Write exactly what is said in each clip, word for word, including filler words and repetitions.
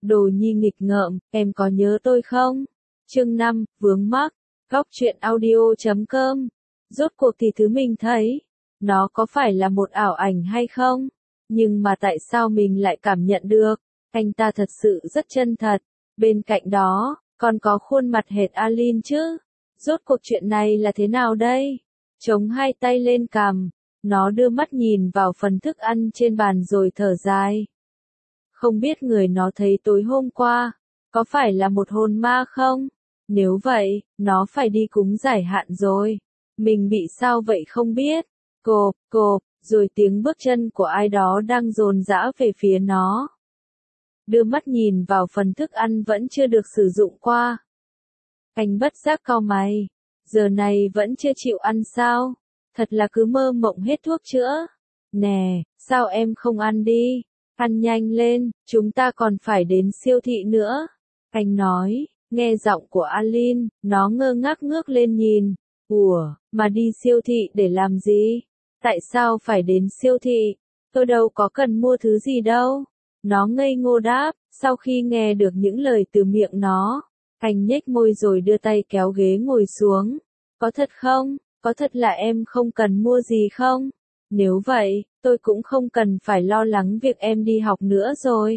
Đồ Nhi nghịch ngợm, em có nhớ tôi không? Chương năm, vướng mắc. Góc truyện audio chấm com. Rốt cuộc thì thứ mình thấy, nó có phải là một ảo ảnh hay không? Nhưng mà tại sao mình lại cảm nhận được, anh ta thật sự rất chân thật. Bên cạnh đó, còn có khuôn mặt hệt Alin chứ. Rốt cuộc chuyện này là thế nào đây? Chống hai tay lên cằm, nó đưa mắt nhìn vào phần thức ăn trên bàn rồi thở dài. Không biết người nó thấy tối hôm qua, có phải là một hồn ma không? Nếu vậy, nó phải đi cúng giải hạn rồi. Mình bị sao vậy không biết. Cộp, cộp, rồi tiếng bước chân của ai đó đang dồn dã về phía nó. Đưa mắt nhìn vào phần thức ăn vẫn chưa được sử dụng qua. Anh bất giác cau mày. Giờ này vẫn chưa chịu ăn sao? Thật là cứ mơ mộng hết thuốc chữa. Nè, sao em không ăn đi? Ăn nhanh lên, chúng ta còn phải đến siêu thị nữa. Anh nói, nghe giọng của Alin, nó ngơ ngác ngước lên nhìn. Ủa, mà đi siêu thị để làm gì? Tại sao phải đến siêu thị? Tôi đâu có cần mua thứ gì đâu. Nó ngây ngô đáp, sau khi nghe được những lời từ miệng nó. Anh nhếch môi rồi đưa tay kéo ghế ngồi xuống. Có thật không? Có thật là em không cần mua gì không? Nếu vậy, tôi cũng không cần phải lo lắng việc em đi học nữa rồi.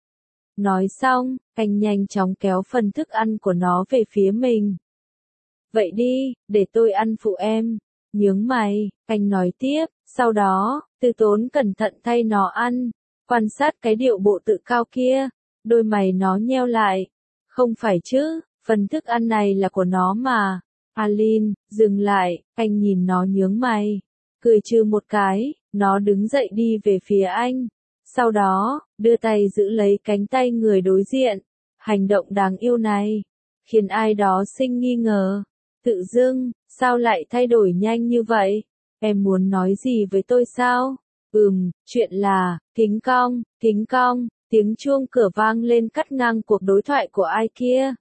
Nói xong, anh nhanh chóng kéo phần thức ăn của nó về phía mình. Vậy đi, để tôi ăn phụ em. Nhướng mày, anh nói tiếp, sau đó, từ tốn cẩn thận thay nó ăn. Quan sát cái điệu bộ tự cao kia, đôi mày nó nheo lại. Không phải chứ, phần thức ăn này là của nó mà. Alin, dừng lại, anh nhìn nó nhướng mày. Cười trừ một cái, nó đứng dậy đi về phía anh. Sau đó, đưa tay giữ lấy cánh tay người đối diện. Hành động đáng yêu này, khiến ai đó sinh nghi ngờ. Tự dưng, sao lại thay đổi nhanh như vậy? Em muốn nói gì với tôi sao? Ừm, chuyện là, kính cong, kính cong, tiếng chuông cửa vang lên cắt ngang cuộc đối thoại của ai kia.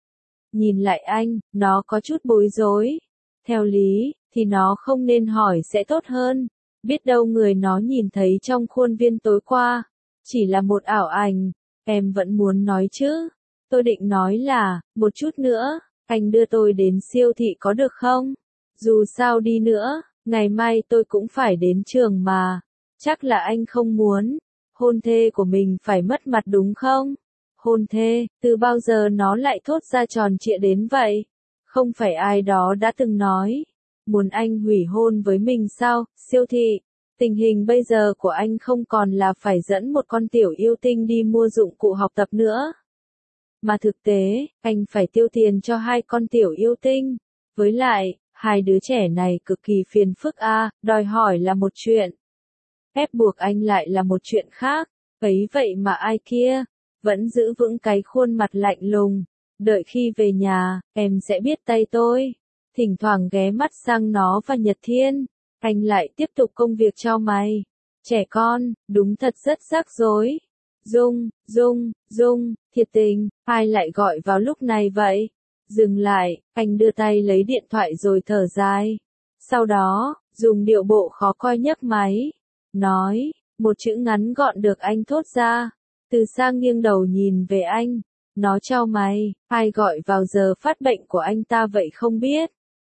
Nhìn lại anh, nó có chút bối rối. Theo lý, thì nó không nên hỏi sẽ tốt hơn. Biết đâu người nó nhìn thấy trong khuôn viên tối qua, chỉ là một ảo ảnh. Em vẫn muốn nói chứ. Tôi định nói là, một chút nữa, anh đưa tôi đến siêu thị có được không? Dù sao đi nữa, ngày mai tôi cũng phải đến trường mà. Chắc là anh không muốn. Hôn thê của mình phải mất mặt đúng không? Hôn thê, từ bao giờ nó lại thốt ra tròn trịa đến vậy? Không phải ai đó đã từng nói, muốn anh hủy hôn với mình sao? Siêu thị, tình hình bây giờ của anh không còn là phải dẫn một con tiểu yêu tinh đi mua dụng cụ học tập nữa. Mà thực tế, anh phải tiêu tiền cho hai con tiểu yêu tinh. Với lại, hai đứa trẻ này cực kỳ phiền phức a, đòi hỏi là một chuyện. Ép buộc anh lại là một chuyện khác. Ấy vậy mà ai kia, vẫn giữ vững cái khuôn mặt lạnh lùng. Đợi khi về nhà, em sẽ biết tay tôi. Thỉnh thoảng ghé mắt sang nó và Nhật Thiên. Anh lại tiếp tục công việc cho mày. Trẻ con, đúng thật rất rắc rối. Dung, Dung, Dung, thiệt tình, ai lại gọi vào lúc này vậy? Dừng lại, anh đưa tay lấy điện thoại rồi thở dài. Sau đó, dùng điệu bộ khó coi nhấc máy. Nói, một chữ ngắn gọn được anh thốt ra. Từ xa nghiêng đầu nhìn về anh. Nó chau mày, ai gọi vào giờ phát bệnh của anh ta vậy không biết.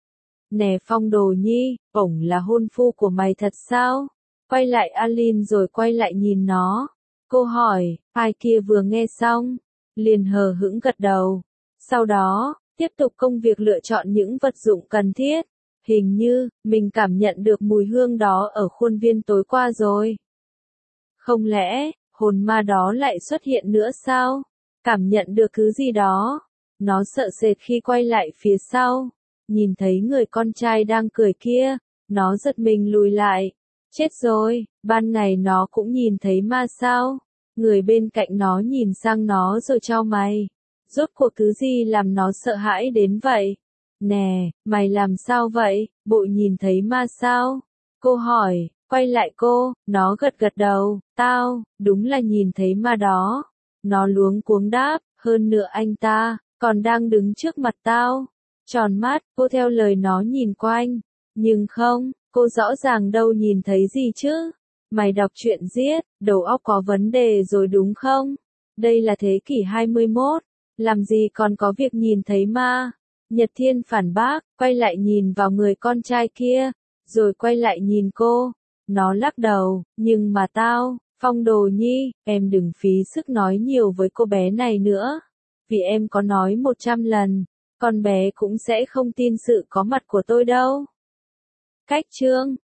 Nè Phong Đồ Nhi, ổng là hôn phu của mày thật sao? Quay lại Alin rồi quay lại nhìn nó. Cô hỏi, ai kia vừa nghe xong, liền hờ hững gật đầu. Sau đó, tiếp tục công việc lựa chọn những vật dụng cần thiết. Hình như, mình cảm nhận được mùi hương đó ở khuôn viên tối qua rồi. Không lẽ, hồn ma đó lại xuất hiện nữa sao? Cảm nhận được thứ gì đó. Nó sợ sệt khi quay lại phía sau. Nhìn thấy người con trai đang cười kia. Nó giật mình lùi lại. Chết rồi, ban ngày nó cũng nhìn thấy ma sao? Người bên cạnh nó nhìn sang nó rồi chau mày. Rốt cuộc thứ gì làm nó sợ hãi đến vậy? Nè, mày làm sao vậy? Bộ nhìn thấy ma sao? Cô hỏi, quay lại cô, nó gật gật đầu. Tao, đúng là nhìn thấy ma đó. Nó luống cuống đáp, hơn nữa anh ta, còn đang đứng trước mặt tao. Tròn mắt, cô theo lời nó nhìn quanh. Nhưng không, cô rõ ràng đâu nhìn thấy gì chứ. Mày đọc truyện giết, đầu óc có vấn đề rồi đúng không? Đây là thế kỷ hai mươi mốt, làm gì còn có việc nhìn thấy ma. Nhật Thiên phản bác, quay lại nhìn vào người con trai kia, rồi quay lại nhìn cô. Nó lắc đầu, nhưng mà tao, Phong Đồ Nhi, em đừng phí sức nói nhiều với cô bé này nữa. Vì em có nói một trăm lần, con bé cũng sẽ không tin sự có mặt của tôi đâu. Cách chương